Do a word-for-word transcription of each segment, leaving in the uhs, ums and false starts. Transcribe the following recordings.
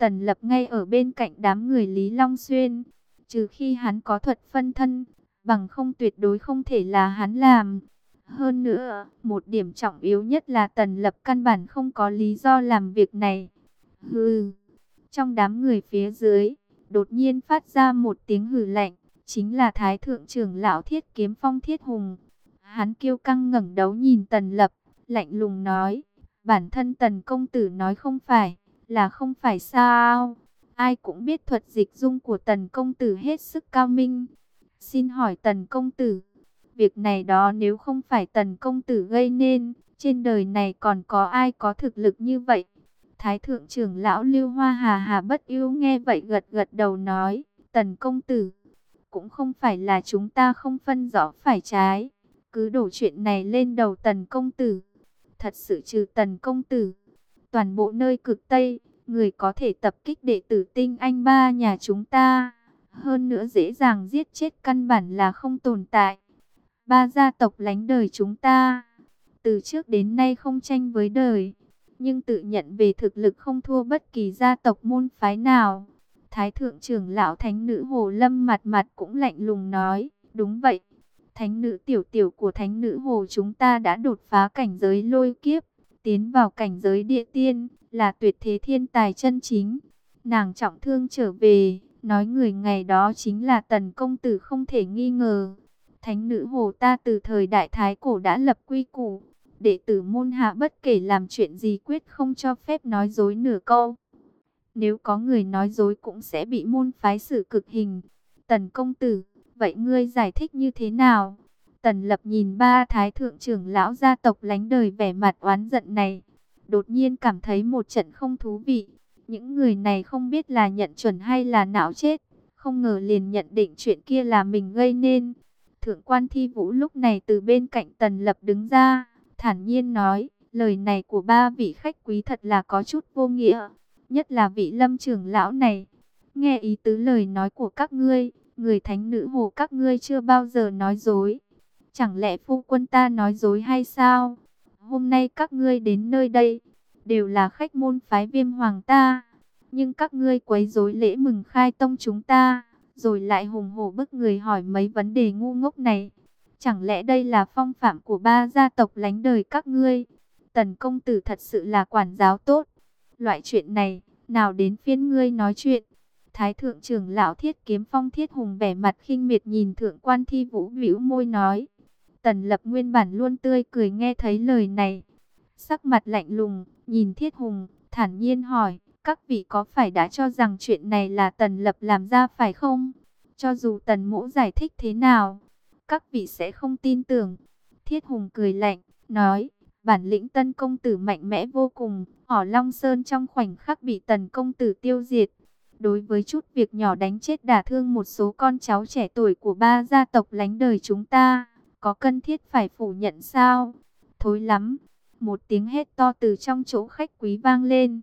Tần Lập ngay ở bên cạnh đám người Lý Long Xuyên. Trừ khi hắn có thuật phân thân, bằng không tuyệt đối không thể là hắn làm. Hơn nữa, một điểm trọng yếu nhất là Tần Lập căn bản không có lý do làm việc này. Hừ, trong đám người phía dưới, đột nhiên phát ra một tiếng hừ lạnh, chính là Thái Thượng trưởng lão Thiết Kiếm Phong Thiết Hùng. Hắn kiêu căng ngẩng đầu nhìn Tần Lập, lạnh lùng nói, bản thân Tần công tử nói không phải, là không phải sao? Ai cũng biết thuật dịch dung của Tần công tử hết sức cao minh. Xin hỏi Tần công tử, việc này đó nếu không phải Tần công tử gây nên, trên đời này còn có ai có thực lực như vậy? Thái thượng trưởng lão Lưu Hoa Hà Hà Bất Ưu nghe vậy gật gật đầu nói, Tần công tử, cũng không phải là chúng ta không phân rõ phải trái, cứ đổ chuyện này lên đầu Tần công tử. Thật sự trừ Tần công tử, toàn bộ nơi cực Tây, người có thể tập kích đệ tử tinh anh ba nhà chúng ta, hơn nữa dễ dàng giết chết căn bản là không tồn tại. Ba gia tộc lánh đời chúng ta, từ trước đến nay không tranh với đời, nhưng tự nhận về thực lực không thua bất kỳ gia tộc môn phái nào. Thái thượng trưởng lão thánh nữ Hồ Lâm mặt mặt cũng lạnh lùng nói, đúng vậy, thánh nữ tiểu tiểu của thánh nữ Hồ chúng ta đã đột phá cảnh giới lôi kiếp, tiến vào cảnh giới địa tiên, là tuyệt thế thiên tài chân chính. Nàng trọng thương trở về, nói người ngày đó chính là Tần công tử không thể nghi ngờ. Thánh nữ Hồ ta từ thời đại Thái cổ đã lập quy củ, đệ tử môn hạ bất kể làm chuyện gì quyết không cho phép nói dối nửa câu. Nếu có người nói dối cũng sẽ bị môn phái xử cực hình. Tần công tử, vậy ngươi giải thích như thế nào? Tần Lập nhìn ba thái thượng trưởng lão gia tộc lánh đời vẻ mặt oán giận này, đột nhiên cảm thấy một trận không thú vị. Những người này không biết là nhận chuẩn hay là não chết, không ngờ liền nhận định chuyện kia là mình gây nên. Thượng quan Thi Vũ lúc này từ bên cạnh Tần Lập đứng ra, thản nhiên nói, lời này của ba vị khách quý thật là có chút vô nghĩa, nhất là vị Lâm trưởng lão này. Nghe ý tứ lời nói của các ngươi, người thánh nữ Hồ các ngươi chưa bao giờ nói dối. Chẳng lẽ phu quân ta nói dối hay sao? Hôm nay các ngươi đến nơi đây, đều là khách môn phái Viêm Hoàng ta, nhưng các ngươi quấy rối lễ mừng khai tông chúng ta, rồi lại hùng hổ bức người hỏi mấy vấn đề ngu ngốc này. Chẳng lẽ đây là phong phạm của ba gia tộc lánh đời các ngươi? Tần công tử thật sự là quản giáo tốt. Loại chuyện này, nào đến phiên ngươi nói chuyện. Thái thượng trưởng lão Thiết Kiếm Phong Thiết Hùng vẻ mặt khinh miệt nhìn thượng quan Thi Vũ bĩu môi nói. Tần Lập nguyên bản luôn tươi cười nghe thấy lời này, sắc mặt lạnh lùng, nhìn Thiết Hùng, thản nhiên hỏi, các vị có phải đã cho rằng chuyện này là Tần Lập làm ra phải không? Cho dù Tần Mỗ giải thích thế nào, các vị sẽ không tin tưởng. Thiết Hùng cười lạnh, nói, bản lĩnh Tân công tử mạnh mẽ vô cùng, ở Long Sơn trong khoảnh khắc bị Tần công tử tiêu diệt. Đối với chút việc nhỏ đánh chết đả thương một số con cháu trẻ tuổi của ba gia tộc lánh đời chúng ta, có cần thiết phải phủ nhận sao? Thối lắm! Một tiếng hét to từ trong chỗ khách quý vang lên.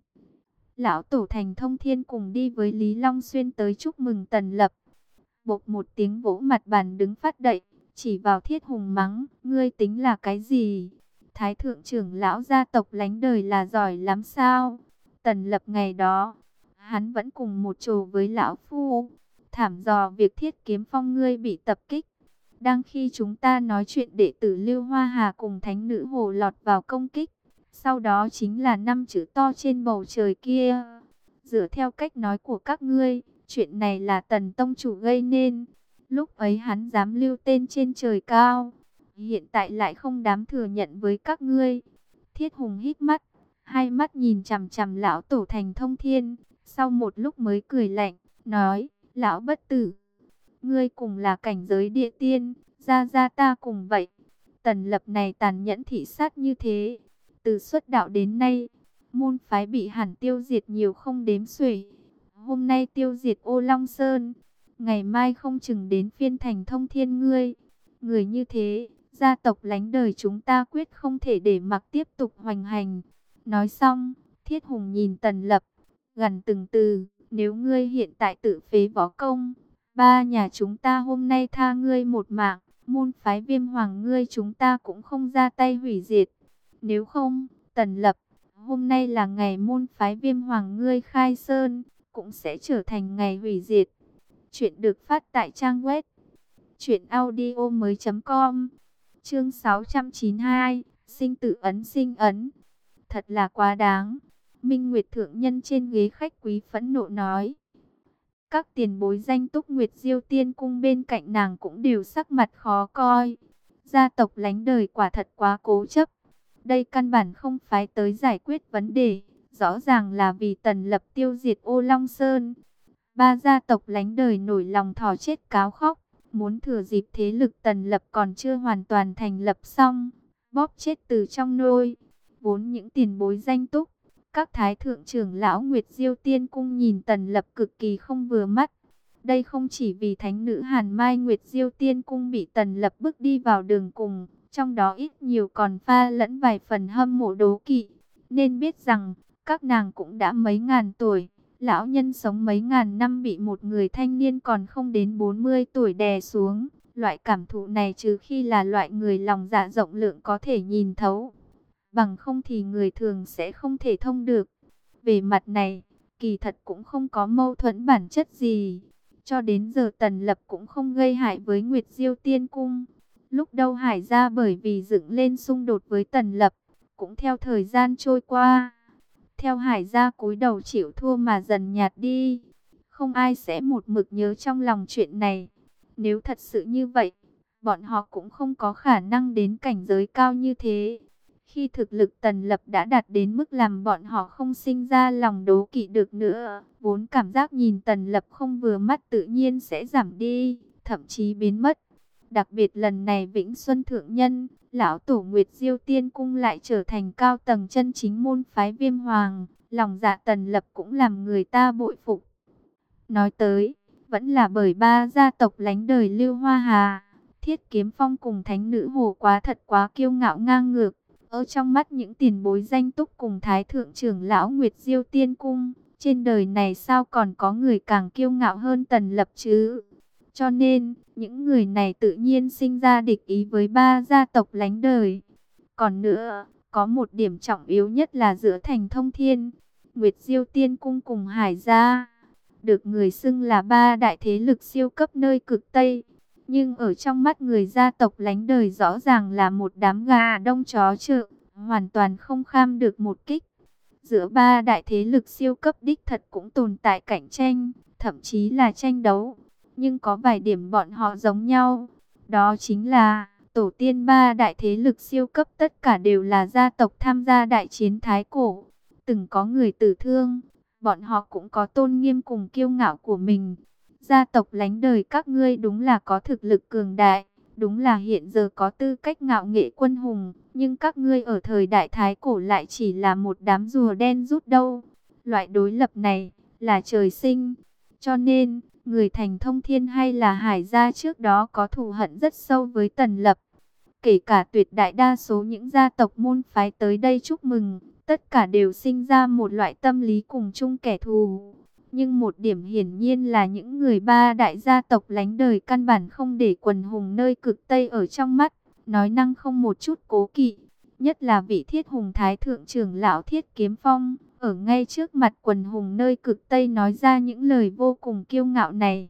Lão tổ Thành Thông Thiên cùng đi với Lý Long Xuyên tới chúc mừng Tần Lập. Bột một tiếng vỗ mặt bàn đứng phát đậy, chỉ vào Thiết Hùng mắng, ngươi tính là cái gì? Thái thượng trưởng lão gia tộc lánh đời là giỏi lắm sao? Tần Lập ngày đó, hắn vẫn cùng một chỗ với lão phu, thảm dò việc Thiết Kiếm Phong ngươi bị tập kích. Đang khi chúng ta nói chuyện đệ tử Lưu Hoa Hà cùng thánh nữ Hồ lọt vào công kích, sau đó chính là năm chữ to trên bầu trời kia. Dựa theo cách nói của các ngươi, chuyện này là Tần tông chủ gây nên. Lúc ấy hắn dám lưu tên trên trời cao, hiện tại lại không dám thừa nhận với các ngươi. Thiết Hùng hít mắt, hai mắt nhìn chằm chằm lão tổ Thành Thông Thiên, sau một lúc mới cười lạnh, nói, lão bất tử, ngươi cùng là cảnh giới địa tiên, gia gia ta cùng vậy. Tần Lập này tàn nhẫn thị sát như thế, từ xuất đạo đến nay, môn phái bị hẳn tiêu diệt nhiều không đếm xuể. Hôm nay tiêu diệt Ô Long Sơn, ngày mai không chừng đến phiên Thành Thông Thiên ngươi. Người như thế, gia tộc lánh đời chúng ta quyết không thể để mặc tiếp tục hoành hành. Nói xong, Thiết Hùng nhìn Tần Lập, gằn từng từ, nếu ngươi hiện tại tự phế võ công, ba nhà chúng ta hôm nay tha ngươi một mạng, môn phái Viêm Hoàng ngươi chúng ta cũng không ra tay hủy diệt. Nếu không, Tần Lập, hôm nay là ngày môn phái Viêm Hoàng ngươi khai sơn, cũng sẽ trở thành ngày hủy diệt. Chuyện được phát tại trang web truyện audio mới chấm com. Chương sáu trăm chín mươi hai, sinh tử ấn sinh ấn. Thật là quá đáng. Minh Nguyệt thượng nhân trên ghế khách quý phẫn nộ nói. Các tiền bối danh túc Nguyệt Diêu Tiên cung bên cạnh nàng cũng đều sắc mặt khó coi. Gia tộc lánh đời quả thật quá cố chấp. Đây căn bản không phải tới giải quyết vấn đề, rõ ràng là vì Tần Lập tiêu diệt Ô Long Sơn. Ba gia tộc lánh đời nổi lòng thỏ chết cáo khóc, muốn thừa dịp thế lực Tần Lập còn chưa hoàn toàn thành lập xong, bóp chết từ trong nôi. Vốn những tiền bối danh túc, các thái thượng trưởng lão Nguyệt Diêu Tiên cung nhìn Tần Lập cực kỳ không vừa mắt. Đây không chỉ vì thánh nữ Hàn Mai Nguyệt Diêu Tiên cung bị Tần Lập bước đi vào đường cùng, trong đó ít nhiều còn pha lẫn vài phần hâm mộ đố kỵ. Nên biết rằng, các nàng cũng đã mấy ngàn tuổi, lão nhân sống mấy ngàn năm bị một người thanh niên còn không đến bốn mươi tuổi đè xuống. Loại cảm thụ này trừ khi là loại người lòng dạ rộng lượng có thể nhìn thấu, bằng không thì người thường sẽ không thể thông được. Về mặt này, kỳ thật cũng không có mâu thuẫn bản chất gì. Cho đến giờ Tần Lập cũng không gây hại với Nguyệt Diêu Tiên cung. Lúc đầu Hải gia bởi vì dựng lên xung đột với Tần Lập, cũng theo thời gian trôi qua, theo Hải gia cúi đầu chịu thua mà dần nhạt đi. Không ai sẽ một mực nhớ trong lòng chuyện này. Nếu thật sự như vậy, bọn họ cũng không có khả năng đến cảnh giới cao như thế. Khi thực lực Tần Lập đã đạt đến mức làm bọn họ không sinh ra lòng đố kỵ được nữa, vốn cảm giác nhìn Tần Lập không vừa mắt tự nhiên sẽ giảm đi, thậm chí biến mất. Đặc biệt lần này Vĩnh Xuân Thượng Nhân, Lão Tổ Nguyệt Diêu Tiên Cung lại trở thành cao tầng chân chính môn phái Viêm Hoàng, lòng dạ Tần Lập cũng làm người ta bội phục. Nói tới, vẫn là bởi ba gia tộc lánh đời Lưu Hoa Hà, Thiết Kiếm Phong cùng Thánh Nữ Hồ quá thật quá kiêu ngạo ngang ngược. Ở trong mắt những tiền bối danh túc cùng Thái Thượng trưởng lão Nguyệt Diêu Tiên Cung, trên đời này sao còn có người càng kiêu ngạo hơn Tần Lập chứ? Cho nên, những người này tự nhiên sinh ra địch ý với ba gia tộc lánh đời. Còn nữa, có một điểm trọng yếu nhất là giữa thành Thông Thiên, Nguyệt Diêu Tiên Cung cùng Hải gia, được người xưng là ba đại thế lực siêu cấp nơi cực Tây. Nhưng ở trong mắt người gia tộc lánh đời rõ ràng là một đám gà đông chó chợ, hoàn toàn không kham được một kích. Giữa ba đại thế lực siêu cấp đích thật cũng tồn tại cạnh tranh, thậm chí là tranh đấu. Nhưng có vài điểm bọn họ giống nhau, đó chính là tổ tiên ba đại thế lực siêu cấp tất cả đều là gia tộc tham gia đại chiến Thái Cổ. Từng có người tử thương, bọn họ cũng có tôn nghiêm cùng kiêu ngạo của mình. Gia tộc lánh đời các ngươi đúng là có thực lực cường đại, đúng là hiện giờ có tư cách ngạo nghệ quân hùng, nhưng các ngươi ở thời đại Thái Cổ lại chỉ là một đám rùa đen rút đâu. Loại đối lập này là trời sinh, cho nên người thành Thông Thiên hay là Hải gia trước đó có thù hận rất sâu với Tần Lập. Kể cả tuyệt đại đa số những gia tộc môn phái tới đây chúc mừng, tất cả đều sinh ra một loại tâm lý cùng chung kẻ thù. Nhưng một điểm hiển nhiên là những người ba đại gia tộc lánh đời căn bản không để quần hùng nơi cực Tây ở trong mắt, nói năng không một chút cố kỵ. Nhất là vị Thiết Hùng Thái Thượng trưởng lão Thiết Kiếm Phong, ở ngay trước mặt quần hùng nơi cực Tây nói ra những lời vô cùng kiêu ngạo này.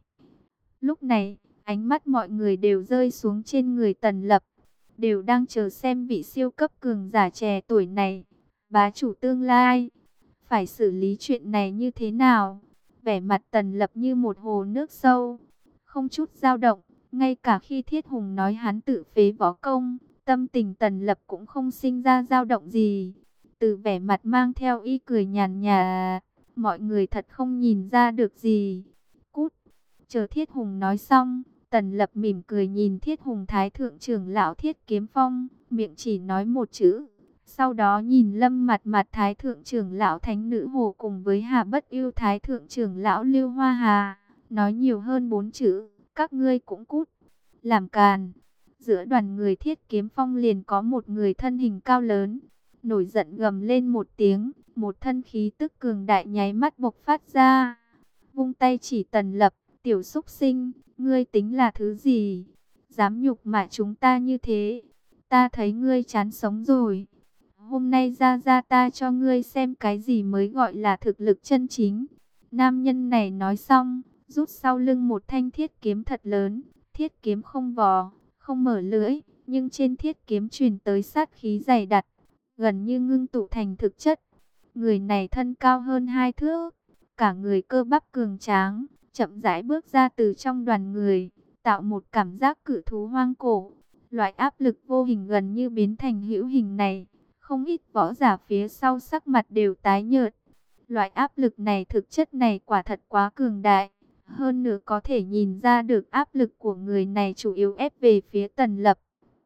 Lúc này, ánh mắt mọi người đều rơi xuống trên người Tần Lập, đều đang chờ xem vị siêu cấp cường giả trẻ tuổi này, bá chủ tương lai, phải xử lý chuyện này như thế nào. Vẻ mặt Tần Lập như một hồ nước sâu, không chút dao động. Ngay cả khi Thiết Hùng nói hắn tự phế võ công, tâm tình Tần Lập cũng không sinh ra dao động gì. Từ vẻ mặt mang theo ý cười nhàn nhạt, mọi người thật không nhìn ra được gì. Cút! Chờ Thiết Hùng nói xong, Tần Lập mỉm cười nhìn Thiết Hùng Thái Thượng trưởng lão Thiết Kiếm Phong, miệng chỉ nói một chữ. Sau đó nhìn Lâm Mặt Mặt Thái Thượng trưởng lão Thánh Nữ Hồ cùng với Hà Bất Ưu Thái Thượng trưởng lão Lưu Hoa Hà, nói nhiều hơn bốn chữ, các ngươi cũng cút, làm càn. Giữa đoàn người Thiết Kiếm Phong liền có một người thân hình cao lớn, nổi giận gầm lên một tiếng, một thân khí tức cường đại nháy mắt bộc phát ra, vung tay chỉ Tần Lập, tiểu súc sinh, ngươi tính là thứ gì? Dám nhục mạ chúng ta như thế, ta thấy ngươi chán sống rồi. Hôm nay ra ra ta cho ngươi xem cái gì mới gọi là thực lực chân chính. Nam nhân này nói xong, rút sau lưng một thanh thiết kiếm thật lớn. Thiết kiếm không vò, không mở lưỡi, nhưng trên thiết kiếm truyền tới sát khí dày đặc, gần như ngưng tụ thành thực chất. Người này thân cao hơn hai thước, cả người cơ bắp cường tráng, chậm rãi bước ra từ trong đoàn người, tạo một cảm giác cự thú hoang cổ. Loại áp lực vô hình gần như biến thành hữu hình này, không ít võ giả phía sau sắc mặt đều tái nhợt. Loại áp lực này, thực chất này quả thật quá cường đại. Hơn nữa có thể nhìn ra được áp lực của người này chủ yếu ép về phía Tần Lập.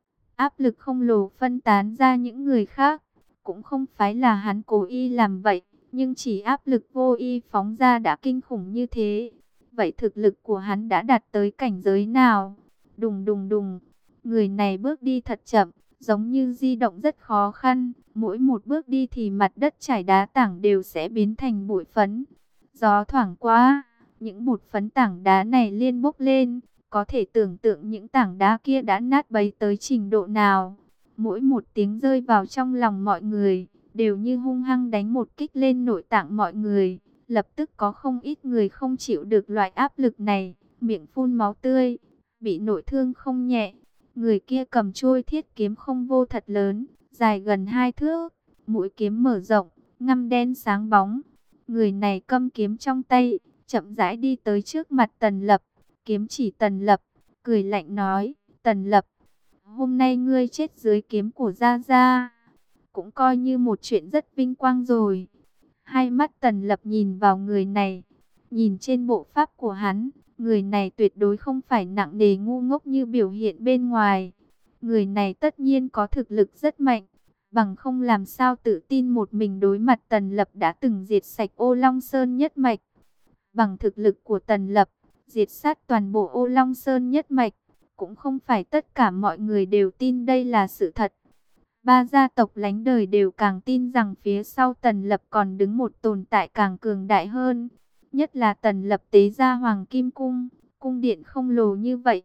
Áp lực không lồ phân tán ra những người khác, cũng không phải là hắn cố ý làm vậy, nhưng chỉ áp lực vô ý phóng ra đã kinh khủng như thế. Vậy thực lực của hắn đã đạt tới cảnh giới nào? Đùng đùng đùng, người này bước đi thật chậm, giống như di động rất khó khăn. Mỗi một bước đi thì mặt đất trải đá tảng đều sẽ biến thành bụi phấn. Gió thoảng qua, những bụi phấn tảng đá này liên bốc lên. Có thể tưởng tượng những tảng đá kia đã nát bấy tới trình độ nào. Mỗi một tiếng rơi vào trong lòng mọi người, đều như hung hăng đánh một kích lên nội tạng mọi người. Lập tức có không ít người không chịu được loại áp lực này, miệng phun máu tươi, bị nội thương không nhẹ. Người kia cầm trôi thiết kiếm không vô thật lớn, dài gần hai thước, mũi kiếm mở rộng, ngăm đen sáng bóng. Người này cầm kiếm trong tay, chậm rãi đi tới trước mặt Tần Lập, kiếm chỉ Tần Lập, cười lạnh nói: Tần Lập, hôm nay ngươi chết dưới kiếm của Gia Gia, cũng coi như một chuyện rất vinh quang rồi. Hai mắt Tần Lập nhìn vào người này, nhìn trên bộ pháp của hắn, người này tuyệt đối không phải nặng nề ngu ngốc như biểu hiện bên ngoài. Người này tất nhiên có thực lực rất mạnh, bằng không làm sao tự tin một mình đối mặt Tần Lập đã từng diệt sạch Ô Long Sơn nhất mạch. Bằng thực lực của Tần Lập, diệt sát toàn bộ Ô Long Sơn nhất mạch, cũng không phải tất cả mọi người đều tin đây là sự thật. Ba gia tộc lánh đời đều càng tin rằng phía sau Tần Lập còn đứng một tồn tại càng cường đại hơn. Nhất là Tần Lập tế ra Hoàng Kim Cung, cung điện không lồ như vậy.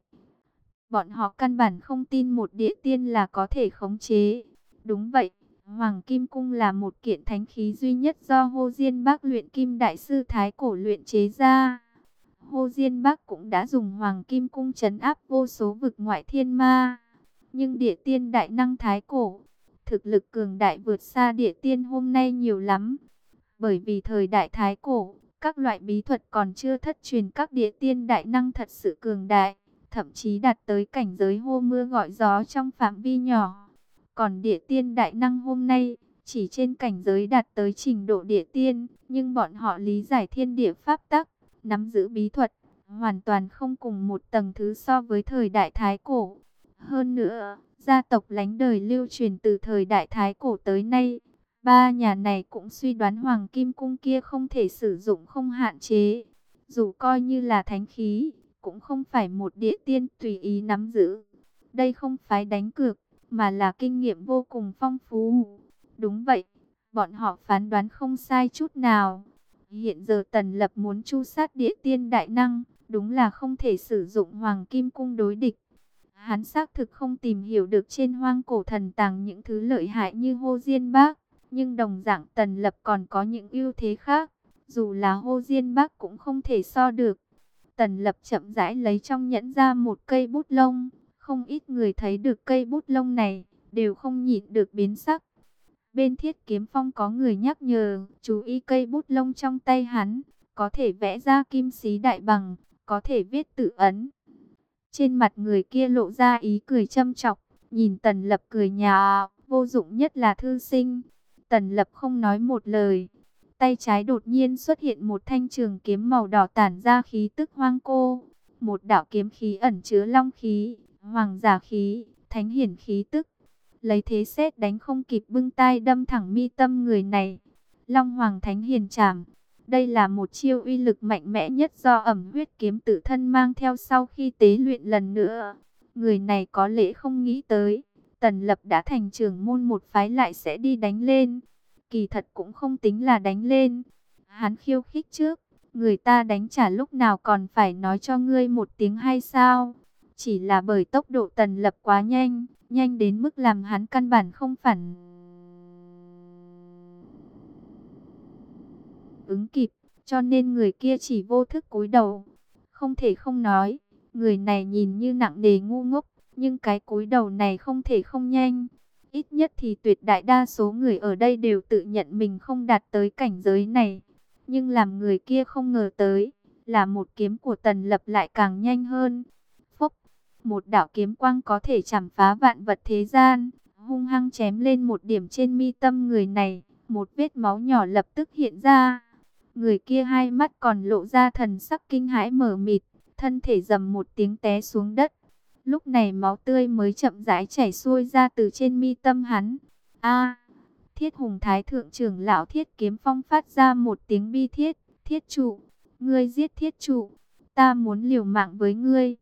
Bọn họ căn bản không tin một địa tiên là có thể khống chế. Đúng vậy, Hoàng Kim Cung là một kiện thánh khí duy nhất do Hồ Diên Bác luyện kim đại sư Thái Cổ luyện chế ra. Hồ Diên Bác cũng đã dùng Hoàng Kim Cung trấn áp vô số vực ngoại thiên ma. Nhưng địa tiên đại năng Thái Cổ, thực lực cường đại vượt xa địa tiên hôm nay nhiều lắm. Bởi vì thời đại Thái Cổ, các loại bí thuật còn chưa thất truyền, các địa tiên đại năng thật sự cường đại, thậm chí đạt tới cảnh giới hô mưa gọi gió trong phạm vi nhỏ. Còn địa tiên đại năng hôm nay, chỉ trên cảnh giới đạt tới trình độ địa tiên, nhưng bọn họ lý giải thiên địa pháp tắc, nắm giữ bí thuật, hoàn toàn không cùng một tầng thứ so với thời đại Thái Cổ. Hơn nữa, gia tộc lánh đời lưu truyền từ thời đại Thái Cổ tới nay, ba nhà này cũng suy đoán Hoàng Kim Cung kia không thể sử dụng không hạn chế. Dù coi như là thánh khí, cũng không phải một địa tiên tùy ý nắm giữ. Đây không phải đánh cược, mà là kinh nghiệm vô cùng phong phú. Đúng vậy, bọn họ phán đoán không sai chút nào. Hiện giờ Tần Lập muốn tru sát địa tiên đại năng, đúng là không thể sử dụng Hoàng Kim Cung đối địch. Hắn xác thực không tìm hiểu được trên hoang cổ thần tàng những thứ lợi hại như Hồ Diên Bác, nhưng đồng dạng Tần Lập còn có những ưu thế khác, dù là Hồ Diên Bác cũng không thể so được. Tần Lập chậm rãi lấy trong nhẫn ra một cây bút lông, không ít người thấy được cây bút lông này, đều không nhịn được biến sắc. Bên Thiết Kiếm Phong có người nhắc nhở, chú ý cây bút lông trong tay hắn, có thể vẽ ra kim xí đại bằng, có thể viết tự ấn. Trên mặt người kia lộ ra ý cười châm chọc, nhìn Tần Lập cười nhạo, vô dụng nhất là thư sinh. Tần Lập không nói một lời, tay trái đột nhiên xuất hiện một thanh trường kiếm màu đỏ tản ra khí tức hoang cô. Một đạo kiếm khí ẩn chứa long khí, hoàng giả khí, thánh hiển khí tức. Lấy thế sét đánh không kịp bưng tay đâm thẳng mi tâm người này. Long Hoàng Thánh Hiền Trảm. Đây là một chiêu uy lực mạnh mẽ nhất do ẩm huyết kiếm tự thân mang theo sau khi tế luyện lần nữa. Người này có lẽ không nghĩ tới, Tần Lập đã thành trưởng môn một phái lại sẽ đi đánh lên. Kỳ thật cũng không tính là đánh lên. Hắn khiêu khích trước, người ta đánh trả lúc nào còn phải nói cho ngươi một tiếng hay sao? Chỉ là bởi tốc độ Tần Lập quá nhanh, nhanh đến mức làm hắn căn bản không phản ứng kịp. cho nên người kia chỉ vô thức cúi đầu. Không thể không nói, người này nhìn như nặng nề ngu ngốc, nhưng cái cúi đầu này không thể không nhanh. Ít nhất thì tuyệt đại đa số người ở đây đều tự nhận mình không đạt tới cảnh giới này. Nhưng làm người kia không ngờ tới, là một kiếm của Tần Lập lại càng nhanh hơn. Phốc, một đạo kiếm quang có thể chảm phá vạn vật thế gian, hung hăng chém lên một điểm trên mi tâm người này, một vết máu nhỏ lập tức hiện ra. Người kia hai mắt còn lộ ra thần sắc kinh hãi mờ mịt, thân thể rầm một tiếng té xuống đất. Lúc này máu tươi mới chậm rãi chảy xuôi ra từ trên mi tâm hắn. A! Thiết Hùng Thái thượng trưởng lão Thiết Kiếm Phong phát ra một tiếng bi thiết, "Thiết trụ, ngươi giết thiết trụ, ta muốn liều mạng với ngươi."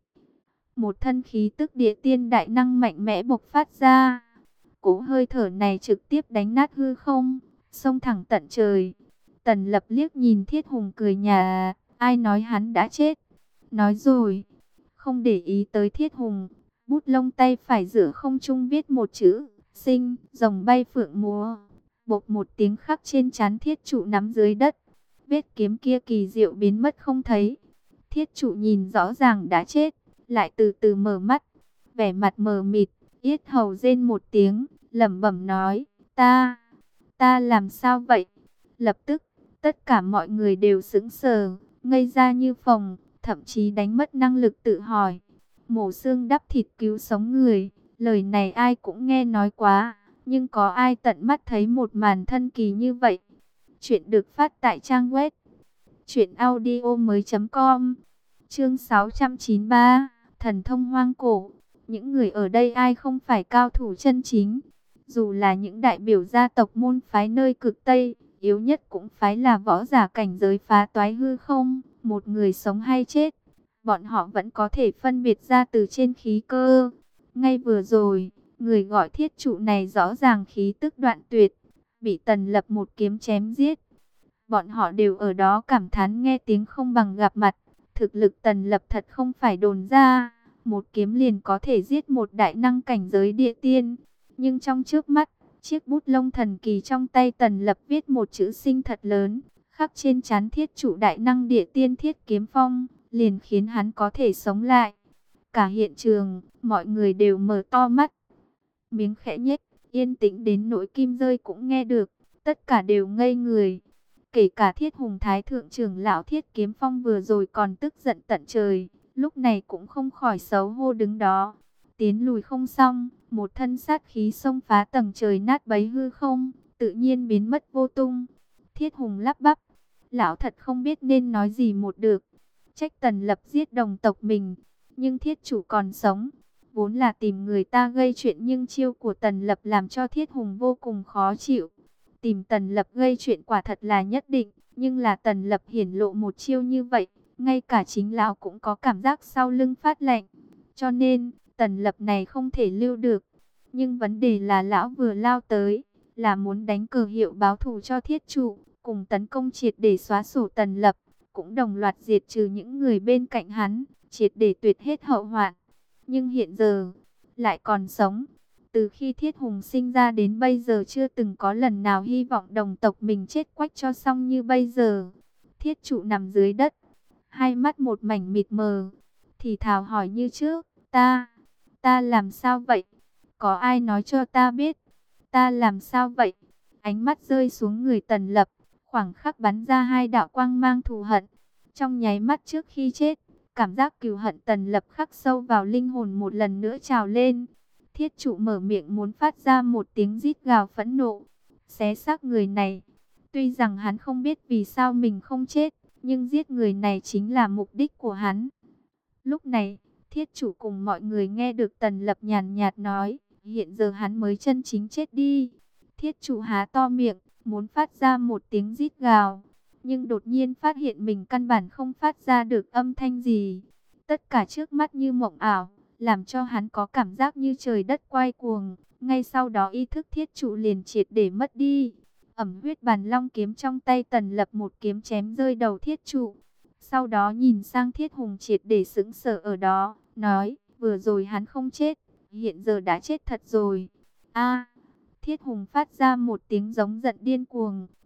Một thân khí tức địa tiên đại năng mạnh mẽ bộc phát ra. Cỗ hơi thở này trực tiếp đánh nát hư không, xông thẳng tận trời. Tần Lập liếc nhìn Thiết Hùng cười nhạt, ai nói hắn đã chết? Nói rồi. Không để ý tới Thiết Hùng, bút lông tay phải giữa không trung viết một chữ, sinh, rồng bay phượng múa. Bột một tiếng khắc trên trán thiết trụ nắm dưới đất. Vết kiếm kia kỳ diệu biến mất không thấy. Thiết trụ nhìn rõ ràng đã chết, lại từ từ mở mắt, vẻ mặt mờ mịt, yết hầu rên một tiếng, lẩm bẩm nói, ta, ta làm sao vậy? Lập tức, tất cả mọi người đều sững sờ, ngây ra như phồng, thậm chí đánh mất năng lực tự hỏi. Mổ xương đắp thịt cứu sống người, lời này ai cũng nghe nói quá, nhưng có ai tận mắt thấy một màn thân kỳ như vậy? Chuyện được phát tại trang web truyện audio mới chấm com. Chương sáu trăm chín mươi ba, Thần thông hoang cổ. Những người ở đây ai không phải cao thủ chân chính? Dù là những đại biểu gia tộc môn phái nơi cực Tây, yếu nhất cũng phái là võ giả cảnh giới phá toái hư không, một người sống hay chết, bọn họ vẫn có thể phân biệt ra từ trên khí cơ. Ngay vừa rồi, người gọi thiết trụ này rõ ràng khí tức đoạn tuyệt, bị Tần Lập một kiếm chém giết. Bọn họ đều ở đó cảm thán nghe tiếng không bằng gặp mặt, thực lực Tần Lập thật không phải đồn ra, một kiếm liền có thể giết một đại năng cảnh giới địa tiên. Nhưng trong trước mắt, chiếc bút lông thần kỳ trong tay Tần Lập viết một chữ sinh thật lớn, khắc trên trán thiết trụ đại năng địa tiên Thiết Kiếm Phong, liền khiến hắn có thể sống lại. Cả hiện trường, mọi người đều mở to mắt, miếng khẽ nhếch, yên tĩnh đến nỗi kim rơi cũng nghe được, tất cả đều ngây người. Kể cả Thiết Hùng Thái thượng trưởng lão Thiết Kiếm Phong vừa rồi còn tức giận tận trời, lúc này cũng không khỏi xấu hô đứng đó. Tiến lùi không xong, một thân sát khí xông phá tầng trời nát bấy hư không, tự nhiên biến mất vô tung. Thiết Hùng lắp bắp, lão thật không biết nên nói gì một được. Trách Tần Lập giết đồng tộc mình, nhưng thiết chủ còn sống. Vốn là tìm người ta gây chuyện, nhưng chiêu của Tần Lập làm cho Thiết Hùng vô cùng khó chịu. Tìm Tần Lập gây chuyện quả thật là nhất định, nhưng là Tần Lập hiển lộ một chiêu như vậy, ngay cả chính lão cũng có cảm giác sau lưng phát lạnh. Cho nên, Tần Lập này không thể lưu được. Nhưng vấn đề là lão vừa lao tới, là muốn đánh cờ hiệu báo thù cho thiết trụ, cùng tấn công triệt để xóa sổ Tần Lập, cũng đồng loạt diệt trừ những người bên cạnh hắn, triệt để tuyệt hết hậu hoạn. Nhưng hiện giờ, lại còn sống. Từ khi Thiết Hùng sinh ra đến bây giờ chưa từng có lần nào hy vọng đồng tộc mình chết quách cho xong như bây giờ. Thiết trụ nằm dưới đất, hai mắt một mảnh mịt mờ, thì thào hỏi như trước, ta, ta làm sao vậy? Có ai nói cho ta biết, ta làm sao vậy? Ánh mắt rơi xuống người Tần Lập, khoảng khắc bắn ra hai đạo quang mang thù hận. Trong nháy mắt trước khi chết, cảm giác cừu hận Tần Lập khắc sâu vào linh hồn một lần nữa trào lên. Thiết trụ mở miệng muốn phát ra một tiếng rít gào phẫn nộ, xé xác người này. Tuy rằng hắn không biết vì sao mình không chết, nhưng giết người này chính là mục đích của hắn. Lúc này, thiết chủ cùng mọi người nghe được Tần Lập nhàn nhạt nói, hiện giờ hắn mới chân chính chết đi. Thiết chủ há to miệng, muốn phát ra một tiếng rít gào, nhưng đột nhiên phát hiện mình căn bản không phát ra được âm thanh gì. Tất cả trước mắt như mộng ảo, làm cho hắn có cảm giác như trời đất quay cuồng. Ngay sau đó ý thức thiết trụ liền triệt để mất đi. Ẩm huyết bàn long kiếm trong tay Tần Lập một kiếm chém rơi đầu thiết trụ. Sau đó nhìn sang Thiết Hùng triệt để sững sờ ở đó, nói, vừa rồi hắn không chết, hiện giờ đã chết thật rồi. A! Thiết Hùng phát ra một tiếng giống giận điên cuồng,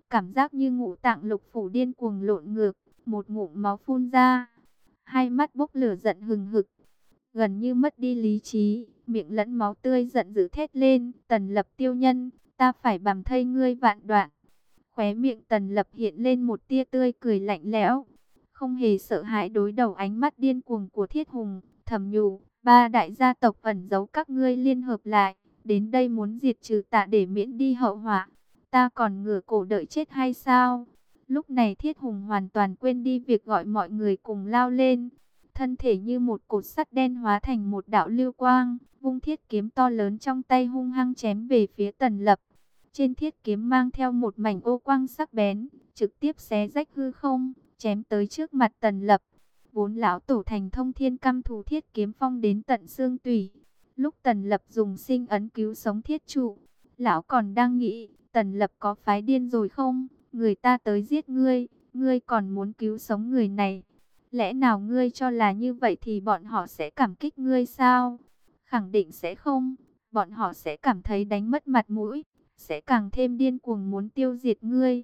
cảm giác như ngũ tạng lục phủ điên cuồng lộn ngược, một ngụm máu phun ra, hai mắt bốc lửa giận hừng hực, gần như mất đi lý trí, miệng lẫn máu tươi giận dữ thét lên, Tần Lập tiêu nhân, ta phải bằm thây ngươi vạn đoạn. Khóe miệng Tần Lập hiện lên một tia tươi cười lạnh lẽo, không hề sợ hãi đối đầu ánh mắt điên cuồng của Thiết Hùng, thầm nhủ, ba đại gia tộc ẩn giấu các ngươi liên hợp lại, đến đây muốn diệt trừ ta để miễn đi hậu họa, ta còn ngửa cổ đợi chết hay sao? Lúc này Thiết Hùng hoàn toàn quên đi việc gọi mọi người cùng lao lên, thân thể như một cột sắt đen hóa thành một đạo lưu quang, vung thiết kiếm to lớn trong tay hung hăng chém về phía Tần Lập. Trên thiết kiếm mang theo một mảnh ô quang sắc bén, trực tiếp xé rách hư không, chém tới trước mặt Tần Lập. Vốn lão tổ thành thông thiên căm thù thiết kiếm phong đến tận xương tủy. Lúc Tần Lập dùng sinh ấn cứu sống thiết trụ, lão còn đang nghĩ, Tần Lập có phái điên rồi không? Người ta tới giết ngươi, ngươi còn muốn cứu sống người này. Lẽ nào ngươi cho là như vậy thì bọn họ sẽ cảm kích ngươi sao? Khẳng định sẽ không, bọn họ sẽ cảm thấy đánh mất mặt mũi, sẽ càng thêm điên cuồng muốn tiêu diệt ngươi.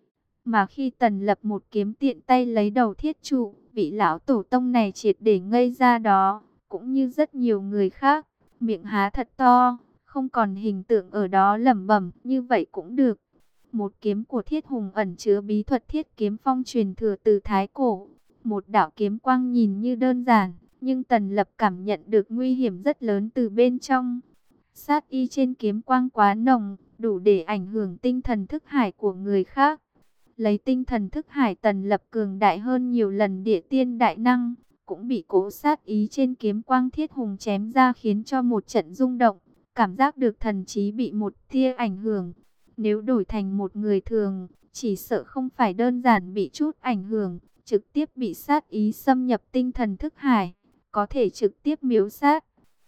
Mà khi Tần Lập một kiếm tiện tay lấy đầu thiết trụ, vị lão tổ tông này triệt để ngây ra đó, cũng như rất nhiều người khác, miệng há thật to, không còn hình tượng ở đó lẩm bẩm, như vậy cũng được. Một kiếm của Thiết Hùng ẩn chứa bí thuật thiết kiếm phong truyền thừa từ Thái Cổ. Một đạo kiếm quang nhìn như đơn giản, nhưng Tần Lập cảm nhận được nguy hiểm rất lớn từ bên trong. Sát y trên kiếm quang quá nồng, đủ để ảnh hưởng tinh thần thức hải của người khác. Lấy tinh thần thức hải Tần Lập cường đại hơn nhiều lần địa tiên đại năng, cũng bị cố sát ý trên kiếm quang Thiết Hùng chém ra khiến cho một trận rung động, cảm giác được thần trí bị một tia ảnh hưởng. Nếu đổi thành một người thường, chỉ sợ không phải đơn giản bị chút ảnh hưởng, trực tiếp bị sát ý xâm nhập tinh thần thức hải, có thể trực tiếp miếu sát.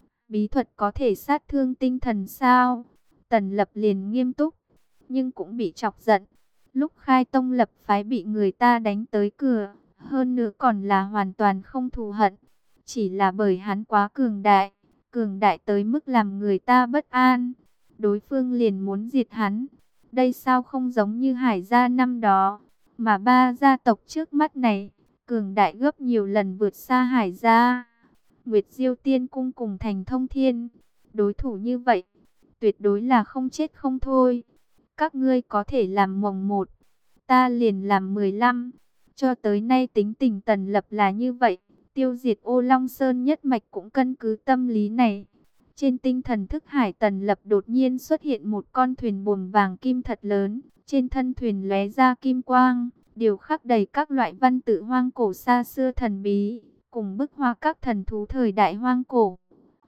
Bí thuật có thể sát thương tinh thần sao? Tần Lập liền nghiêm túc, nhưng cũng bị chọc giận. Lúc khai tông lập phái bị người ta đánh tới cửa, hơn nữa còn là hoàn toàn không thù hận. Chỉ là bởi hắn quá cường đại, cường đại tới mức làm người ta bất an. Đối phương liền muốn diệt hắn. Đây sao không giống như Hải gia năm đó, mà ba gia tộc trước mắt này, cường đại gấp nhiều lần vượt xa Hải gia. Nguyệt Diêu Tiên Cung cùng Thành Thông Thiên, đối thủ như vậy, tuyệt đối là không chết không thôi. Các ngươi có thể làm mồng một, ta liền làm mười lăm. Cho tới nay tính tình Tần Lập là như vậy, tiêu diệt Ô Long Sơn nhất mạch cũng căn cứ tâm lý này. Trên tinh thần thức hải Tần Lập đột nhiên xuất hiện một con thuyền buồm vàng kim thật lớn, trên thân thuyền lóe ra kim quang, điều khắc đầy các loại văn tự hoang cổ xa xưa thần bí, cùng bức hoa các thần thú thời đại hoang cổ.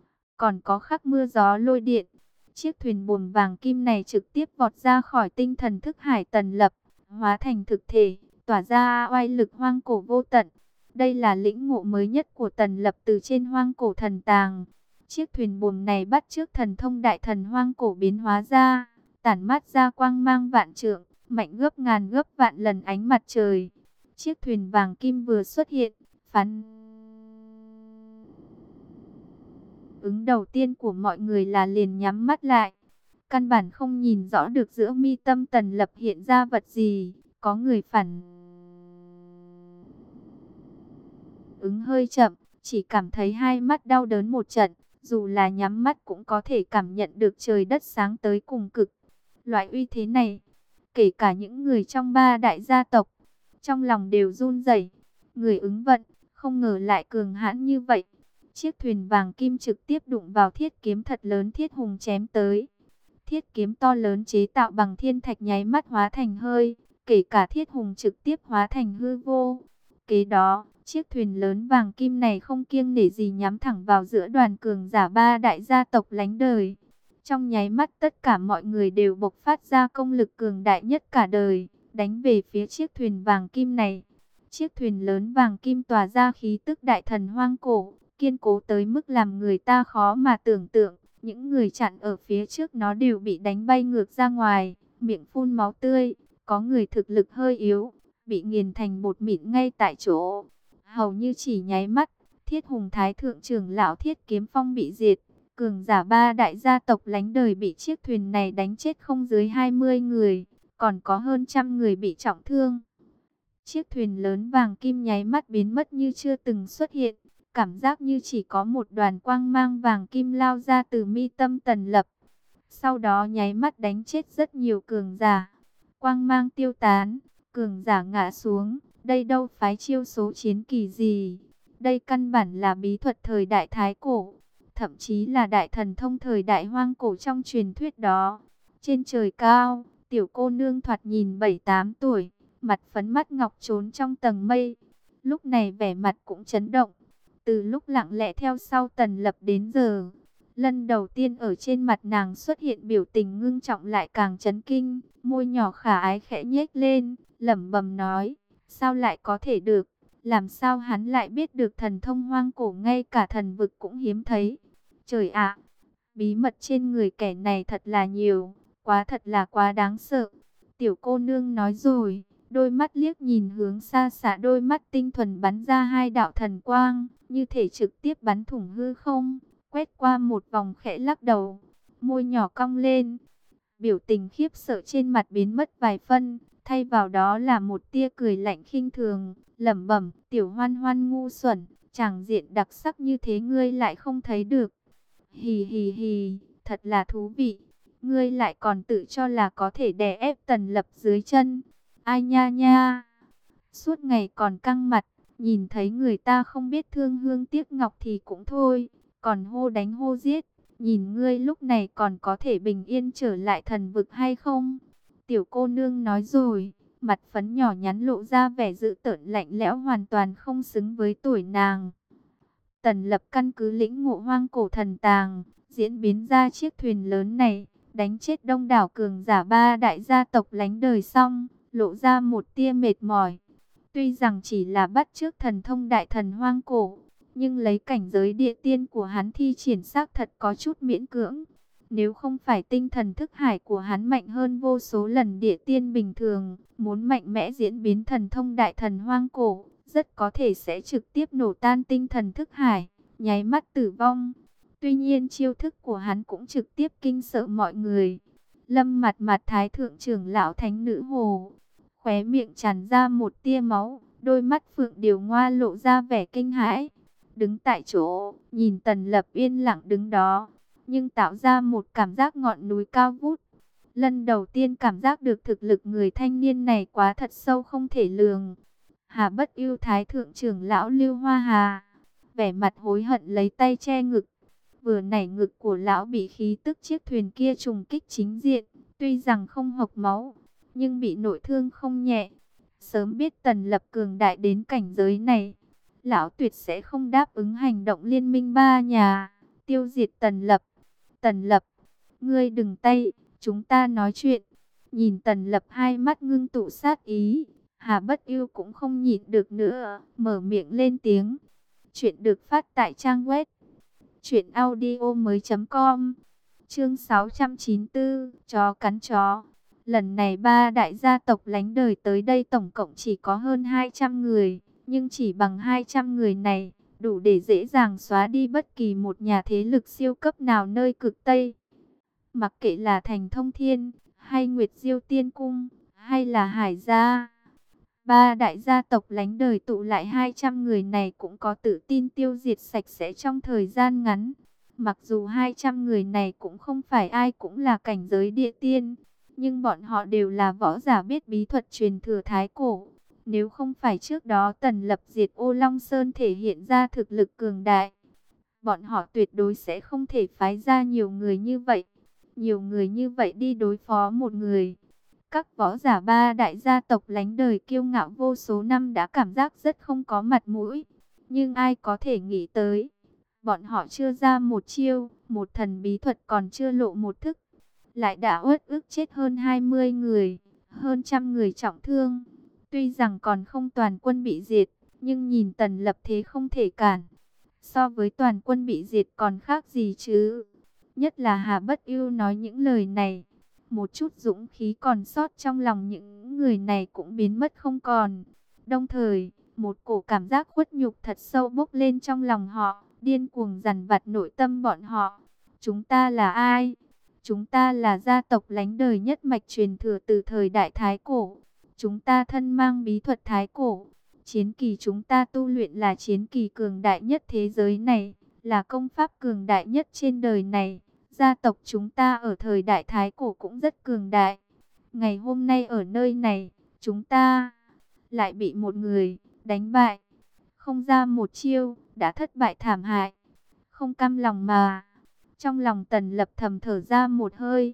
Còn có khắc mưa gió lôi điện. Chiếc thuyền buồm vàng kim này trực tiếp vọt ra khỏi tinh thần thức hải Tần Lập, hóa thành thực thể, tỏa ra oai lực hoang cổ vô tận. Đây là lĩnh ngộ mới nhất của Tần Lập từ trên hoang cổ thần tàng. Chiếc thuyền buồm này bắt chước thần thông đại thần hoang cổ biến hóa ra, tản mát ra quang mang vạn trượng, mạnh gấp ngàn gấp vạn lần ánh mặt trời. Chiếc thuyền vàng kim vừa xuất hiện, phán ứng đầu tiên của mọi người là liền nhắm mắt lại. Căn bản không nhìn rõ được giữa mi tâm Tần Lập hiện ra vật gì, có người phản ứng hơi chậm, chỉ cảm thấy hai mắt đau đớn một trận. Dù là nhắm mắt cũng có thể cảm nhận được trời đất sáng tới cùng cực. Loại uy thế này, kể cả những người trong ba đại gia tộc, trong lòng đều run rẩy. Người ứng vận, không ngờ lại cường hãn như vậy. Chiếc thuyền vàng kim trực tiếp đụng vào thiết kiếm thật lớn Thiết Hùng chém tới. Thiết kiếm to lớn chế tạo bằng thiên thạch nháy mắt hóa thành hơi, kể cả Thiết Hùng trực tiếp hóa thành hư vô. Kế đó, chiếc thuyền lớn vàng kim này không kiêng nể gì nhắm thẳng vào giữa đoàn cường giả ba đại gia tộc lánh đời. Trong nháy mắt tất cả mọi người đều bộc phát ra công lực cường đại nhất cả đời, đánh về phía chiếc thuyền vàng kim này. Chiếc thuyền lớn vàng kim tỏa ra khí tức đại thần hoang cổ, kiên cố tới mức làm người ta khó mà tưởng tượng. Những người chặn ở phía trước nó đều bị đánh bay ngược ra ngoài, miệng phun máu tươi. Có người thực lực hơi yếu, bị nghiền thành bột mịn ngay tại chỗ. Hầu như chỉ nháy mắt, Thiết Hùng Thái Thượng trưởng lão Thiết Kiếm Phong bị diệt. Cường giả ba đại gia tộc lánh đời bị chiếc thuyền này đánh chết không dưới hai mươi người. còn có hơn trăm người bị trọng thương. Chiếc thuyền lớn vàng kim nháy mắt biến mất như chưa từng xuất hiện, cảm giác như chỉ có một đoàn quang mang vàng kim lao ra từ mi tâm Tần Lập. Sau đó nháy mắt đánh chết rất nhiều cường giả. Quang mang tiêu tán, cường giả ngã xuống. Đây đâu phái chiêu số chiến kỳ gì. Đây căn bản là bí thuật thời đại Thái Cổ. Thậm chí là đại thần thông thời đại hoang cổ trong truyền thuyết đó. Trên trời cao, tiểu cô nương thoạt nhìn bảy tám tuổi. Mặt phấn mắt ngọc trốn trong tầng mây. Lúc này vẻ mặt cũng chấn động. Từ lúc lặng lẽ theo sau Tần Lập đến giờ, lần đầu tiên ở trên mặt nàng xuất hiện biểu tình ngưng trọng lại càng chấn kinh. Môi nhỏ khả ái khẽ nhếch lên, lẩm bẩm nói, sao lại có thể được? Làm sao hắn lại biết được thần thông hoang cổ ngay cả thần vực cũng hiếm thấy? Trời ạ, bí mật trên người kẻ này thật là nhiều, quá thật là quá đáng sợ. Tiểu cô nương nói rồi, đôi mắt liếc nhìn hướng xa xạ, đôi mắt tinh thuần bắn ra hai đạo thần quang, như thể trực tiếp bắn thủng hư không, quét qua một vòng khẽ lắc đầu, môi nhỏ cong lên. Biểu tình khiếp sợ trên mặt biến mất vài phân, thay vào đó là một tia cười lạnh khinh thường, lẩm bẩm, tiểu hoan hoan ngu xuẩn, tràng diện đặc sắc như thế ngươi lại không thấy được. Hì hì hì, thật là thú vị, ngươi lại còn tự cho là có thể đè ép Tần Lập dưới chân. Ai nha nha, suốt ngày còn căng mặt, nhìn thấy người ta không biết thương hương tiếc ngọc thì cũng thôi, còn hô đánh hô giết. Nhìn ngươi lúc này còn có thể bình yên trở lại thần vực hay không? Tiểu cô nương nói rồi, mặt phấn nhỏ nhắn lộ ra vẻ dữ tợn lạnh lẽo hoàn toàn không xứng với tuổi nàng. Tần Lập căn cứ lĩnh ngộ hoang cổ thần tàng, diễn biến ra chiếc thuyền lớn này, đánh chết đông đảo cường giả ba đại gia tộc lánh đời xong, lộ ra một tia mệt mỏi. Tuy rằng chỉ là bắt chước thần thông đại thần hoang cổ, nhưng lấy cảnh giới địa tiên của hắn thi triển xác thật có chút miễn cưỡng. Nếu không phải tinh thần thức hải của hắn mạnh hơn vô số lần địa tiên bình thường, muốn mạnh mẽ diễn biến thần thông đại thần hoang cổ, rất có thể sẽ trực tiếp nổ tan tinh thần thức hải, nháy mắt tử vong. Tuy nhiên chiêu thức của hắn cũng trực tiếp kinh sợ mọi người. Lâm Mặt Mặt thái thượng trưởng lão thánh nữ hồ, khóe miệng tràn ra một tia máu, đôi mắt phượng điều ngoa lộ ra vẻ kinh hãi. Đứng tại chỗ, nhìn Tần Lập yên lặng đứng đó, nhưng tạo ra một cảm giác ngọn núi cao vút. Lần đầu tiên cảm giác được thực lực người thanh niên này quá thật sâu không thể lường. Hà Bất Ưu thái thượng trưởng lão Lưu Hoa Hà, vẻ mặt hối hận lấy tay che ngực. Vừa nãy ngực của lão bị khí tức chiếc thuyền kia trùng kích chính diện, tuy rằng không hộc máu, nhưng bị nội thương không nhẹ. Sớm biết Tần Lập cường đại đến cảnh giới này, lão tuyệt sẽ không đáp ứng hành động liên minh ba nhà, tiêu diệt Tần Lập. Tần Lập, ngươi đừng tay, chúng ta nói chuyện. Nhìn Tần Lập hai mắt ngưng tụ sát ý, Hà Bất Ưu cũng không nhịn được nữa, mở miệng lên tiếng. Chuyện được phát tại trang web truyện audio mới chấm com. Chương sáu trăm chín mươi tư, chó cắn chó. Lần này ba đại gia tộc lánh đời tới đây tổng cộng chỉ có hơn hai trăm người, nhưng chỉ bằng hai trăm người này, đủ để dễ dàng xóa đi bất kỳ một nhà thế lực siêu cấp nào nơi cực Tây. Mặc kệ là Thành Thông Thiên, hay Nguyệt Diêu Tiên Cung, hay là Hải Gia, ba đại gia tộc lánh đời tụ lại hai trăm người này cũng có tự tin tiêu diệt sạch sẽ trong thời gian ngắn. Mặc dù hai trăm người này cũng không phải ai cũng là cảnh giới địa tiên, nhưng bọn họ đều là võ giả biết bí thuật truyền thừa thái cổ. Nếu không phải trước đó Tần Lập diệt Ô Long Sơn thể hiện ra thực lực cường đại, bọn họ tuyệt đối sẽ không thể phái ra nhiều người như vậy. Nhiều người như vậy đi đối phó một người. Các võ giả ba đại gia tộc lánh đời kiêu ngạo vô số năm đã cảm giác rất không có mặt mũi. Nhưng ai có thể nghĩ tới, bọn họ chưa ra một chiêu, một thần bí thuật còn chưa lộ một thức, lại đã uất ức chết hơn hai mươi người, hơn trăm người trọng thương. Tuy rằng còn không toàn quân bị diệt, nhưng nhìn Tần Lập thế không thể cản. So với toàn quân bị diệt còn khác gì chứ. Nhất là Hà Bất Ưu nói những lời này, một chút dũng khí còn sót trong lòng những người này cũng biến mất không còn. Đồng thời, một cổ cảm giác khuất nhục thật sâu bốc lên trong lòng họ, điên cuồng dằn vặt nội tâm bọn họ. Chúng ta là ai? Chúng ta là gia tộc lánh đời nhất mạch truyền thừa từ thời đại Thái Cổ. Chúng ta thân mang bí thuật Thái Cổ. Chiến kỳ chúng ta tu luyện là chiến kỳ cường đại nhất thế giới này, là công pháp cường đại nhất trên đời này. Gia tộc chúng ta ở thời đại Thái Cổ cũng rất cường đại. Ngày hôm nay ở nơi này, chúng ta lại bị một người đánh bại. Không ra một chiêu, đã thất bại thảm hại. Không cam lòng mà. Trong lòng Tần Lập thầm thở ra một hơi.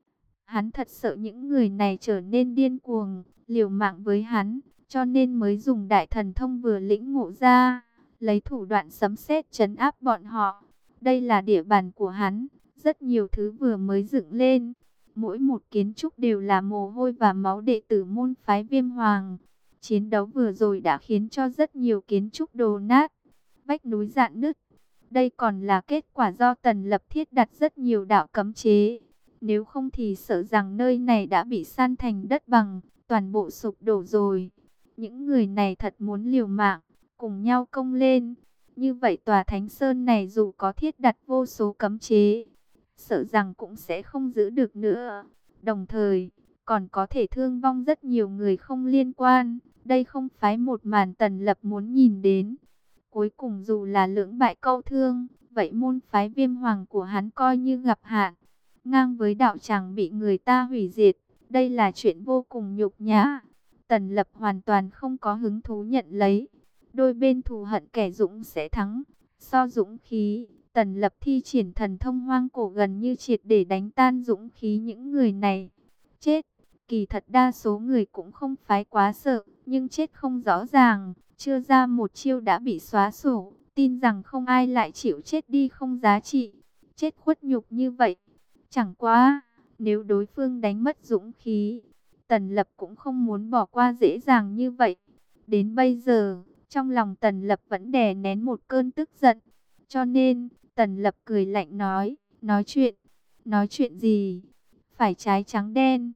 Hắn thật sợ những người này trở nên điên cuồng, liều mạng với hắn, cho nên mới dùng đại thần thông vừa lĩnh ngộ ra, lấy thủ đoạn sấm sét trấn áp bọn họ. Đây là địa bàn của hắn, rất nhiều thứ vừa mới dựng lên. Mỗi một kiến trúc đều là mồ hôi và máu đệ tử môn phái Viêm Hoàng. Chiến đấu vừa rồi đã khiến cho rất nhiều kiến trúc đổ nát, vách núi rạn nứt. Đây còn là kết quả do Tần Lập thiết đặt rất nhiều đạo cấm chế. Nếu không thì sợ rằng nơi này đã bị san thành đất bằng, toàn bộ sụp đổ rồi. Những người này thật muốn liều mạng, cùng nhau công lên. Như vậy tòa Thánh Sơn này dù có thiết đặt vô số cấm chế, sợ rằng cũng sẽ không giữ được nữa. Đồng thời, còn có thể thương vong rất nhiều người không liên quan. Đây không phải một màn Tần Lập muốn nhìn đến. Cuối cùng dù là lưỡng bại câu thương, vậy môn phái Viêm Hoàng của hắn coi như gặp hạn. Ngang với đạo tràng bị người ta hủy diệt, đây là chuyện vô cùng nhục nhã. Tần Lập hoàn toàn không có hứng thú nhận lấy. Đôi bên thù hận kẻ dũng sẽ thắng. So dũng khí, Tần Lập thi triển thần thông hoang cổ gần như triệt để đánh tan dũng khí những người này. Chết, kỳ thật đa số người cũng không phải quá sợ, nhưng chết không rõ ràng, chưa ra một chiêu đã bị xóa sổ, tin rằng không ai lại chịu chết đi không giá trị. Chết khuất nhục như vậy. Chẳng quá, nếu đối phương đánh mất dũng khí, Tần Lập cũng không muốn bỏ qua dễ dàng như vậy. Đến bây giờ, trong lòng Tần Lập vẫn đè nén một cơn tức giận. Cho nên, Tần Lập cười lạnh nói, nói chuyện, nói chuyện gì? Phải trái trắng đen.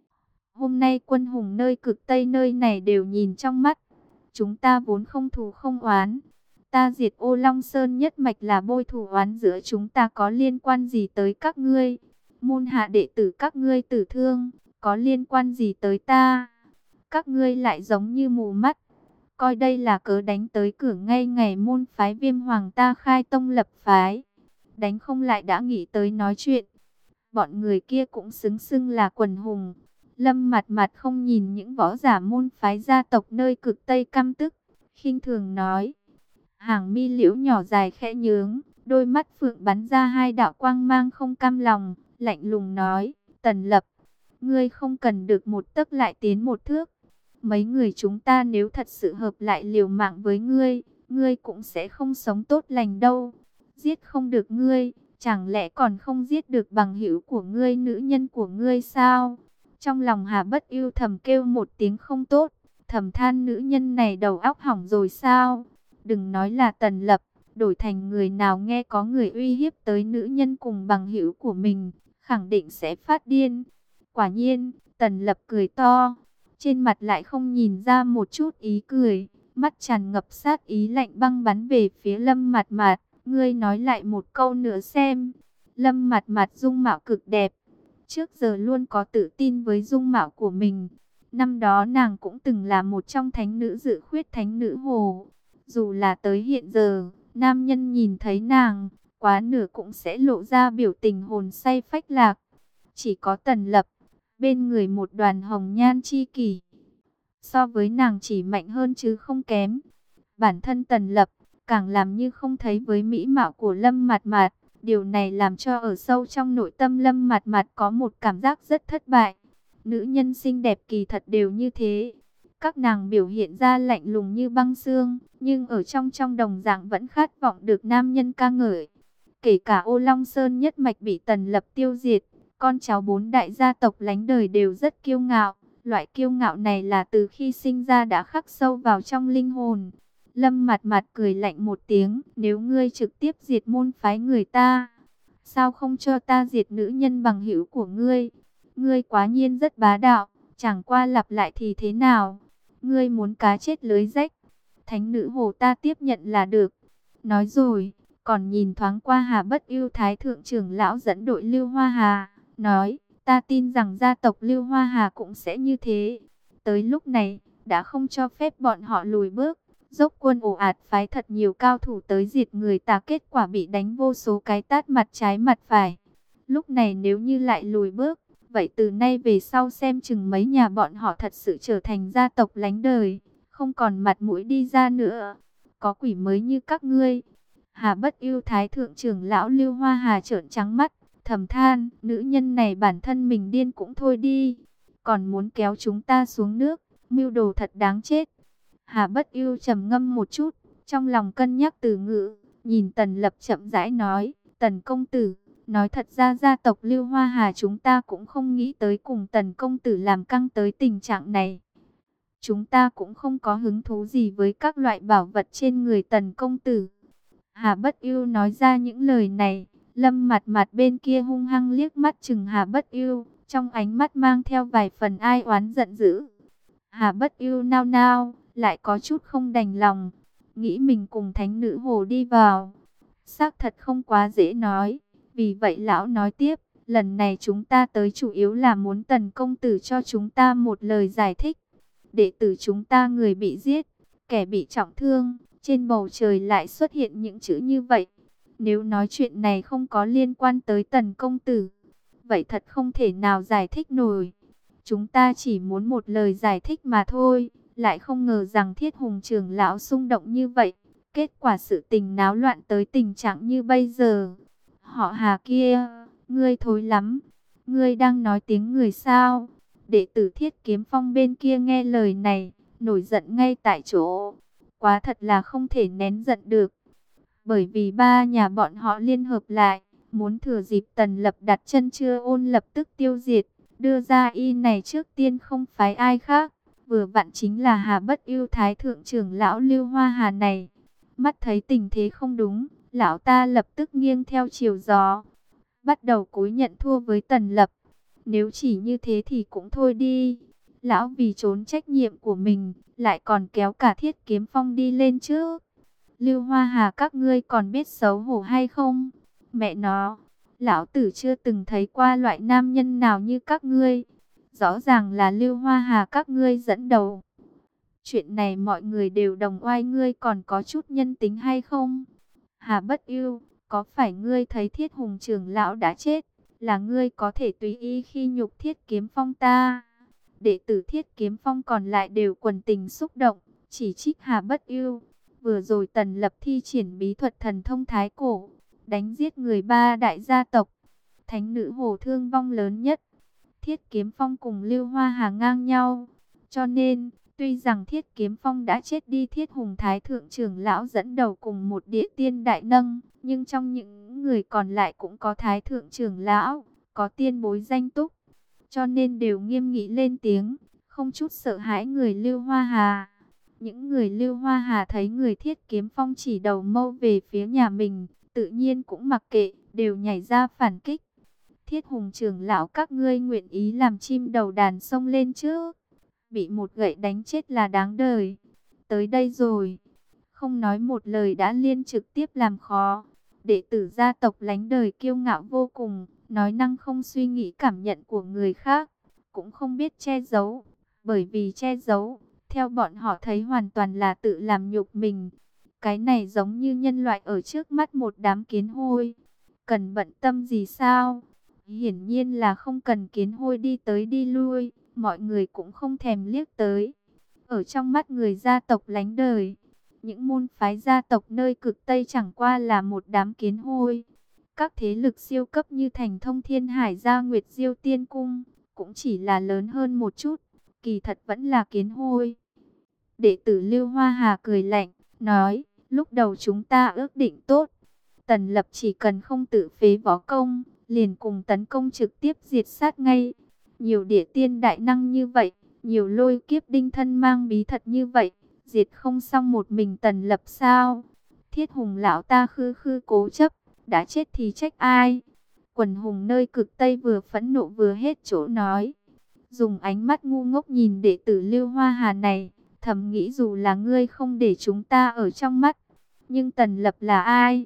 Hôm nay quân hùng nơi cực Tây nơi này đều nhìn trong mắt. Chúng ta vốn không thù không oán. Ta diệt Ô Long Sơn nhất mạch là bôi thù oán giữa chúng ta, có liên quan gì tới các ngươi? Môn hạ đệ tử các ngươi tử thương, có liên quan gì tới ta? Các ngươi lại giống như mù mắt, coi đây là cớ đánh tới cửa ngay ngày môn phái Viêm Hoàng ta khai tông lập phái. Đánh không lại đã nghĩ tới nói chuyện. Bọn người kia cũng xứng xưng là quần hùng. Lâm Mặt Mặt không nhìn những võ giả môn phái gia tộc nơi cực Tây căm tức, khinh thường nói. Hàng mi liễu nhỏ dài khẽ nhướng, đôi mắt phượng bắn ra hai đạo quang mang không cam lòng, lạnh lùng nói, Tần Lập, ngươi không cần được một tấc lại tiến một thước. Mấy người chúng ta nếu thật sự hợp lại liều mạng với ngươi, ngươi cũng sẽ không sống tốt lành đâu. Giết không được ngươi, chẳng lẽ còn không giết được bằng hữu của ngươi, nữ nhân của ngươi sao? Trong lòng Hà Bất Ưu thầm kêu một tiếng không tốt, thầm than nữ nhân này đầu óc hỏng rồi sao? Đừng nói là Tần Lập, đổi thành người nào nghe có người uy hiếp tới nữ nhân cùng bằng hữu của mình, khẳng định sẽ phát điên. Quả nhiên, Tần Lập cười to, trên mặt lại không nhìn ra một chút ý cười, mắt tràn ngập sát ý lạnh băng bắn về phía Lâm Mạt Mạt. Ngươi nói lại một câu nữa xem. Lâm Mạt Mạt dung mạo cực đẹp, trước giờ luôn có tự tin với dung mạo của mình. Năm đó nàng cũng từng là một trong thánh nữ dự khuyết thánh nữ hồ. Dù là tới hiện giờ, nam nhân nhìn thấy nàng, quá nửa cũng sẽ lộ ra biểu tình hồn say phách lạc. Chỉ có Tần Lập, bên người một đoàn hồng nhan chi kỷ, so với nàng chỉ mạnh hơn chứ không kém. Bản thân Tần Lập càng làm như không thấy với mỹ mạo của Lâm Mạt Mạt. Điều này làm cho ở sâu trong nội tâm Lâm Mạt Mạt có một cảm giác rất thất bại. Nữ nhân xinh đẹp kỳ thật đều như thế. Các nàng biểu hiện ra lạnh lùng như băng xương, nhưng ở trong trong đồng dạng vẫn khát vọng được nam nhân ca ngợi. Kể cả Ô Long Sơn nhất mạch bị Tần Lập tiêu diệt, con cháu bốn đại gia tộc lánh đời đều rất kiêu ngạo. Loại kiêu ngạo này là từ khi sinh ra đã khắc sâu vào trong linh hồn. Lâm Mạt Mạt cười lạnh một tiếng, nếu ngươi trực tiếp diệt môn phái người ta, sao không cho ta diệt nữ nhân bằng hữu của ngươi? Ngươi quá nhiên rất bá đạo, chẳng qua lặp lại thì thế nào? Ngươi muốn cá chết lưới rách, thánh nữ hồ ta tiếp nhận là được. Nói rồi, còn nhìn thoáng qua Hà Bất Ưu thái thượng trưởng lão dẫn đội Lưu Hoa Hà. nói, ta tin rằng gia tộc Lưu Hoa Hà cũng sẽ như thế. Tới lúc này, đã không cho phép bọn họ lùi bước. Dốc quân ồ ạt phái thật nhiều cao thủ tới diệt người ta, kết quả bị đánh vô số cái tát mặt trái mặt phải. Lúc này nếu như lại lùi bước, vậy từ nay về sau xem chừng mấy nhà bọn họ thật sự trở thành gia tộc lánh đời, không còn mặt mũi đi ra nữa. Có quỷ mới như các ngươi. Hà Bất Ưu Thái thượng trưởng lão Lưu Hoa Hà trợn trắng mắt, thầm than, nữ nhân này bản thân mình điên cũng thôi đi, còn muốn kéo chúng ta xuống nước, mưu đồ thật đáng chết. Hà Bất Ưu trầm ngâm một chút, trong lòng cân nhắc từ ngữ, nhìn Tần Lập chậm rãi nói, Tần công tử, nói thật ra gia tộc Lưu Hoa Hà chúng ta cũng không nghĩ tới cùng Tần công tử làm căng tới tình trạng này. Chúng ta cũng không có hứng thú gì với các loại bảo vật trên người Tần công tử. Hà Bất Ưu nói ra những lời này, Lâm Mặt Mặt bên kia hung hăng liếc mắt chừng Hà Bất Ưu, trong ánh mắt mang theo vài phần ai oán giận dữ. Hà Bất Ưu nao nao, lại có chút không đành lòng, nghĩ mình cùng thánh nữ hồ đi vào, xác thật không quá dễ nói. Vì vậy lão nói tiếp, lần này chúng ta tới chủ yếu là muốn Tần công tử cho chúng ta một lời giải thích. Đệ tử chúng ta người bị giết, kẻ bị trọng thương, trên bầu trời lại xuất hiện những chữ như vậy. Nếu nói chuyện này không có liên quan tới Tần công tử, vậy thật không thể nào giải thích nổi. Chúng ta chỉ muốn một lời giải thích mà thôi, lại không ngờ rằng Thiết Hùng trưởng lão xung động như vậy. Kết quả sự tình náo loạn tới tình trạng như bây giờ. Họ Hà kia, ngươi thối lắm, ngươi đang nói tiếng người sao? Đệ tử Thiết Kiếm Phong bên kia nghe lời này, nổi giận ngay tại chỗ. Quá thật là không thể nén giận được. Bởi vì ba nhà bọn họ liên hợp lại, muốn thừa dịp Tần Lập đặt chân chưa ôn lập tức tiêu diệt. Đưa ra y này trước tiên không phái ai khác, vừa vặn chính là Hà Bất Ưu Thái thượng trưởng lão Lưu Hoa Hà này. Mắt thấy tình thế không đúng, lão ta lập tức nghiêng theo chiều gió, bắt đầu cúi nhận thua với Tần Lập. Nếu chỉ như thế thì cũng thôi đi. Lão vì trốn trách nhiệm của mình, lại còn kéo cả Thiết Kiếm Phong đi lên trước. Lưu Hoa Hà các ngươi còn biết xấu hổ hay không? Mẹ nó, lão tử chưa từng thấy qua loại nam nhân nào như các ngươi. Rõ ràng là Lưu Hoa Hà các ngươi dẫn đầu. Chuyện này mọi người đều đồng oai, ngươi còn có chút nhân tính hay không? Hà Bất Ưu, có phải ngươi thấy Thiết Hùng trưởng lão đã chết, là ngươi có thể tùy ý khi nhục Thiết Kiếm Phong ta? Đệ tử Thiết Kiếm Phong còn lại đều quần tình xúc động, chỉ trích Hà Bất Ưu. Vừa rồi Tần Lập thi triển bí thuật thần thông thái cổ, đánh giết người ba đại gia tộc, thánh nữ Hồ thương vong lớn nhất. Thiết Kiếm Phong cùng Lưu Hoa Hà ngang nhau, cho nên tuy rằng Thiết Kiếm Phong đã chết đi, Thiết Hùng Thái thượng trưởng lão dẫn đầu cùng một địa tiên đại nâng, nhưng trong những người còn lại cũng có Thái thượng trưởng lão, có tiên bối danh túc, cho nên đều nghiêm nghị lên tiếng, không chút sợ hãi người Lưu Hoa Hà. Những người Lưu Hoa Hà thấy người Thiết Kiếm Phong chỉ đầu mâu về phía nhà mình, tự nhiên cũng mặc kệ, đều nhảy ra phản kích. Thiết Hùng trưởng lão các ngươi nguyện ý làm chim đầu đàn xông lên trước, bị một gậy đánh chết là đáng đời. Tới đây rồi, không nói một lời đã liên trực tiếp làm khó. Đệ tử gia tộc lánh đời kiêu ngạo vô cùng, nói năng không suy nghĩ cảm nhận của người khác, cũng không biết che giấu, bởi vì che giấu, theo bọn họ thấy hoàn toàn là tự làm nhục mình. Cái này giống như nhân loại ở trước mắt một đám kiến hôi, cần bận tâm gì sao? Hiển nhiên là không cần kiến hôi đi tới đi lui, mọi người cũng không thèm liếc tới. Ở trong mắt người gia tộc lánh đời, những môn phái gia tộc nơi cực Tây chẳng qua là một đám kiến hôi. Các thế lực siêu cấp như Thành Thông Thiên Hải Gia Nguyệt Diêu Tiên Cung, cũng chỉ là lớn hơn một chút, kỳ thật vẫn là kiến hôi. Đệ tử Lưu Hoa Hà cười lạnh, nói, lúc đầu chúng ta ước định tốt, Tần Lập chỉ cần không tự phế võ công, liền cùng tấn công trực tiếp diệt sát ngay. Nhiều địa tiên đại năng như vậy, nhiều lôi kiếp đinh thân mang bí thật như vậy, diệt không xong một mình Tần Lập sao? Thiết Hùng lão ta khư khư cố chấp, đã chết thì trách ai? Quần hùng nơi cực Tây vừa phẫn nộ vừa hết chỗ nói, dùng ánh mắt ngu ngốc nhìn đệ tử Lưu Hoa Hà này, thầm nghĩ dù là ngươi không để chúng ta ở trong mắt, nhưng Tần Lập là ai?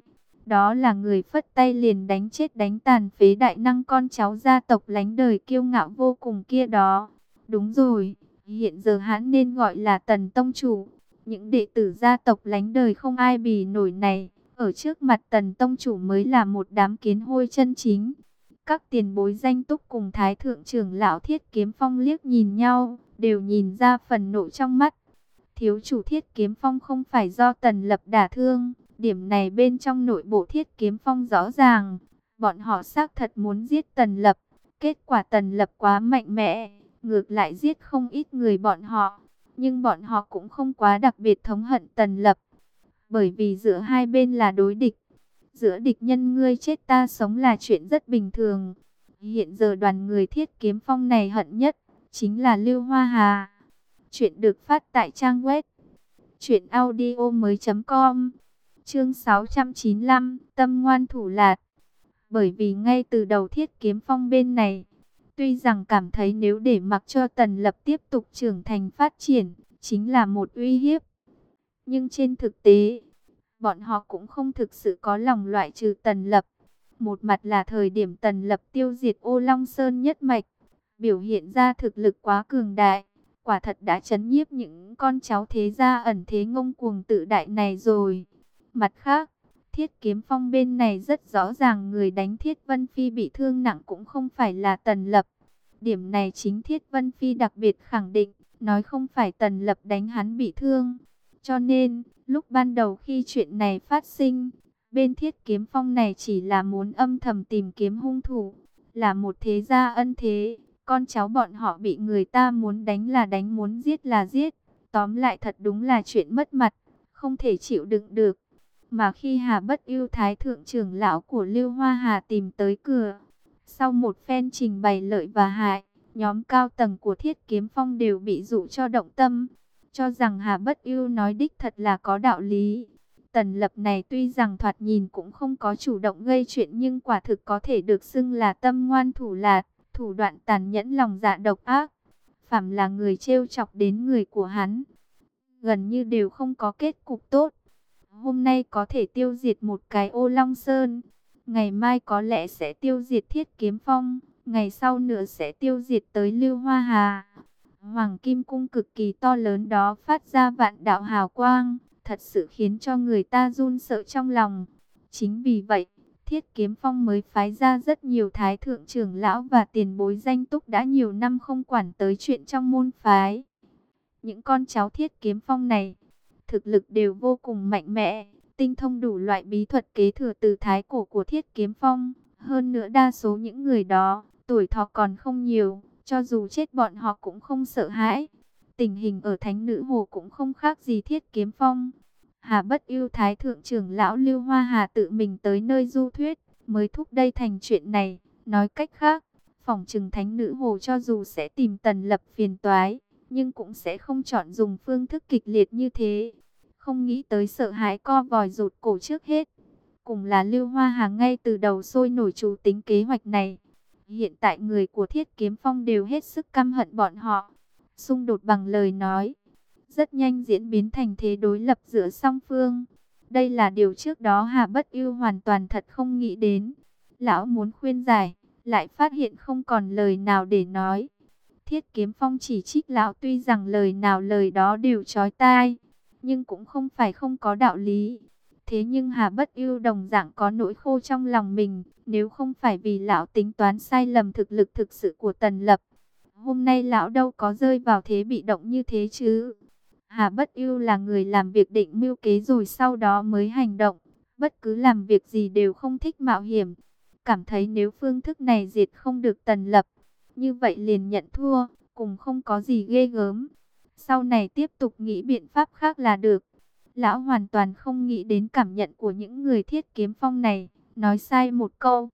Đó là người phất tay liền đánh chết đánh tàn phế đại năng con cháu gia tộc lánh đời kiêu ngạo vô cùng kia đó. Đúng rồi, hiện giờ hắn nên gọi là Tần Tông Chủ. Những đệ tử gia tộc lánh đời không ai bì nổi này, ở trước mặt Tần Tông Chủ mới là một đám kiến hôi chân chính. Các tiền bối danh túc cùng Thái Thượng trưởng lão Thiết Kiếm Phong liếc nhìn nhau, đều nhìn ra phần nộ trong mắt. Thiếu chủ Thiết Kiếm Phong không phải do Tần Lập đả thương, điểm này bên trong nội bộ Thiết Kiếm Phong rõ ràng. Bọn họ xác thật muốn giết Tần Lập, kết quả Tần Lập quá mạnh mẽ, ngược lại giết không ít người bọn họ. Nhưng bọn họ cũng không quá đặc biệt thống hận Tần Lập, bởi vì giữa hai bên là đối địch. Giữa địch nhân ngươi chết ta sống là chuyện rất bình thường. Hiện giờ đoàn người Thiết Kiếm Phong này hận nhất chính là Lưu Hoa Hà. Chuyện được phát tại trang web truyện audio mới com. Chương sáu trăm chín mươi lăm, tâm ngoan thủ lạt. Bởi vì ngay từ đầu Thiết Kiếm Phong bên này, tuy rằng cảm thấy nếu để mặc cho Tần Lập tiếp tục trưởng thành phát triển, chính là một uy hiếp. Nhưng trên thực tế, bọn họ cũng không thực sự có lòng loại trừ Tần Lập. Một mặt là thời điểm Tần Lập tiêu diệt Ô Long Sơn nhất mạch, biểu hiện ra thực lực quá cường đại, quả thật đã chấn nhiếp những con cháu thế gia ẩn thế ngông cuồng tự đại này rồi. Mặt khác, Thiết Kiếm Phong bên này rất rõ ràng người đánh Thiết Vân Phi bị thương nặng cũng không phải là Tần Lập. Điểm này chính Thiết Vân Phi đặc biệt khẳng định, nói không phải Tần Lập đánh hắn bị thương. Cho nên, lúc ban đầu khi chuyện này phát sinh, bên Thiết Kiếm Phong này chỉ là muốn âm thầm tìm kiếm hung thủ, là một thế gia ân thế. Con cháu bọn họ bị người ta muốn đánh là đánh, muốn giết là giết. Tóm lại thật đúng là chuyện mất mặt, không thể chịu đựng được. Mà khi Hà Bất Ưu Thái Thượng trưởng lão của Lưu Hoa Hà tìm tới cửa, sau một phen trình bày lợi và hại, nhóm cao tầng của Thiết Kiếm Phong đều bị dụ cho động tâm, cho rằng Hà Bất Ưu nói đích thật là có đạo lý. Tần Lập này tuy rằng thoạt nhìn cũng không có chủ động gây chuyện, nhưng quả thực có thể được xưng là tâm ngoan thủ lạt, thủ đoạn tàn nhẫn, lòng dạ độc ác. Phàm là người trêu chọc đến người của hắn, gần như đều không có kết cục tốt. Hôm nay có thể tiêu diệt một cái Ô Long Sơn, ngày mai có lẽ sẽ tiêu diệt Thiết Kiếm Phong, ngày sau nữa sẽ tiêu diệt tới Lưu Hoa Hà. Hoàng Kim Cung cực kỳ to lớn đó phát ra vạn đạo hào quang, thật sự khiến cho người ta run sợ trong lòng. Chính vì vậy, Thiết Kiếm Phong mới phái ra rất nhiều thái thượng trưởng lão và tiền bối danh túc đã nhiều năm không quản tới chuyện trong môn phái. Những con cháu Thiết Kiếm Phong này, thực lực đều vô cùng mạnh mẽ, tinh thông đủ loại bí thuật kế thừa từ thái cổ của Thiết Kiếm Phong. Hơn nữa đa số những người đó, tuổi thọ còn không nhiều, cho dù chết bọn họ cũng không sợ hãi. Tình hình ở Thánh Nữ Hồ cũng không khác gì Thiết Kiếm Phong. Hà Bất Ưu Thái Thượng trưởng lão Lưu Hoa Hà tự mình tới nơi du thuyết, mới thúc đẩy thành chuyện này. Nói cách khác, phỏng chừng Thánh Nữ Hồ cho dù sẽ tìm Tần Lập phiền toái, nhưng cũng sẽ không chọn dùng phương thức kịch liệt như thế. Không nghĩ tới sợ hãi co vòi rụt cổ trước hết. Cùng là Lưu Hoa Hà ngay từ đầu sôi nổi chủ tính kế hoạch này. Hiện tại người của Thiết Kiếm Phong đều hết sức căm hận bọn họ. Xung đột bằng lời nói, rất nhanh diễn biến thành thế đối lập giữa song phương. Đây là điều trước đó Hà Bất Ưu hoàn toàn thật không nghĩ đến. Lão muốn khuyên giải, lại phát hiện không còn lời nào để nói. Thiết Kiếm Phong chỉ trích lão, tuy rằng lời nào lời đó đều chói tai, nhưng cũng không phải không có đạo lý. Thế nhưng Hà Bất Ưu đồng dạng có nỗi khô trong lòng mình, nếu không phải vì lão tính toán sai lầm thực lực thực sự của Tần Lập, hôm nay lão đâu có rơi vào thế bị động như thế chứ. Hà Bất Ưu là người làm việc định mưu kế rồi sau đó mới hành động, bất cứ làm việc gì đều không thích mạo hiểm. Cảm thấy nếu phương thức này diệt không được Tần Lập, như vậy liền nhận thua, cùng không có gì ghê gớm. Sau này tiếp tục nghĩ biện pháp khác là được. Lão hoàn toàn không nghĩ đến cảm nhận của những người Thiết Kiếm Phong này, nói sai một câu,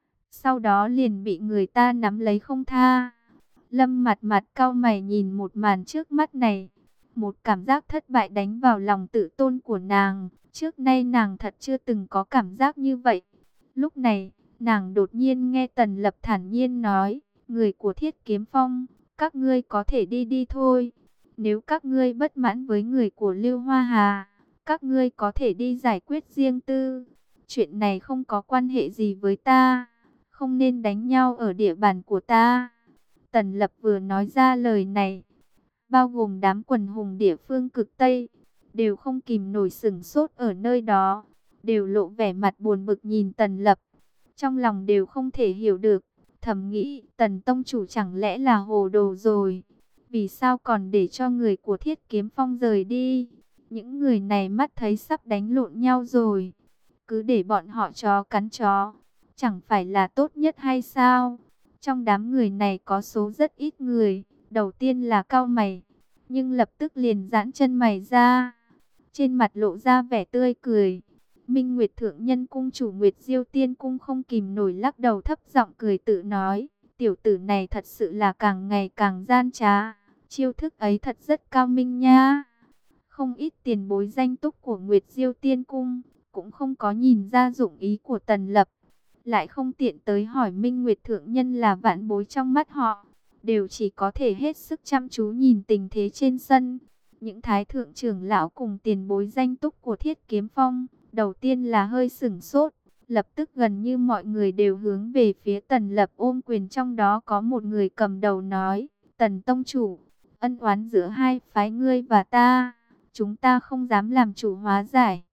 sau đó liền bị người ta nắm lấy không tha. Lâm Mặt Mặt cau mày nhìn một màn trước mắt này, một cảm giác thất bại đánh vào lòng tự tôn của nàng. Trước nay nàng thật chưa từng có cảm giác như vậy. Lúc này, nàng đột nhiên nghe Tần Lập thản nhiên nói, người của Thiết Kiếm Phong, các ngươi có thể đi đi thôi. Nếu các ngươi bất mãn với người của Lưu Hoa Hà, các ngươi có thể đi giải quyết riêng tư. chuyện này không có quan hệ gì với ta, không nên đánh nhau ở địa bàn của ta. Tần Lập vừa nói ra lời này, bao gồm đám quần hùng địa phương cực Tây, đều không kìm nổi sửng sốt ở nơi đó, đều lộ vẻ mặt buồn bực nhìn Tần Lập, trong lòng đều không thể hiểu được, thầm nghĩ Tần tông chủ chẳng lẽ là hồ đồ rồi, vì sao còn để cho người của Thiết Kiếm Phong rời đi, những người này mắt thấy sắp đánh lộn nhau rồi, cứ để bọn họ chó cắn chó, chẳng phải là tốt nhất hay sao? Trong đám người này có số rất ít người, đầu tiên là cau mày, nhưng lập tức liền giãn chân mày ra, trên mặt lộ ra vẻ tươi cười. Minh Nguyệt Thượng Nhân Cung chủ Nguyệt Diêu Tiên Cung không kìm nổi lắc đầu thấp giọng cười tự nói, tiểu tử này thật sự là càng ngày càng gian trá, chiêu thức ấy thật rất cao minh nha. Không ít tiền bối danh túc của Nguyệt Diêu Tiên Cung cũng không có nhìn ra dụng ý của Tần Lập, lại không tiện tới hỏi Minh Nguyệt Thượng Nhân là vạn bối trong mắt họ, đều chỉ có thể hết sức chăm chú nhìn tình thế trên sân. Những thái thượng trưởng lão cùng tiền bối danh túc của Thiết Kiếm Phong, đầu tiên là hơi sửng sốt, lập tức gần như mọi người đều hướng về phía Tần Lập ôm quyền, trong đó có một người cầm đầu nói, Tần tông chủ, ân oán giữa hai phái ngươi và ta, chúng ta không dám làm chủ hóa giải.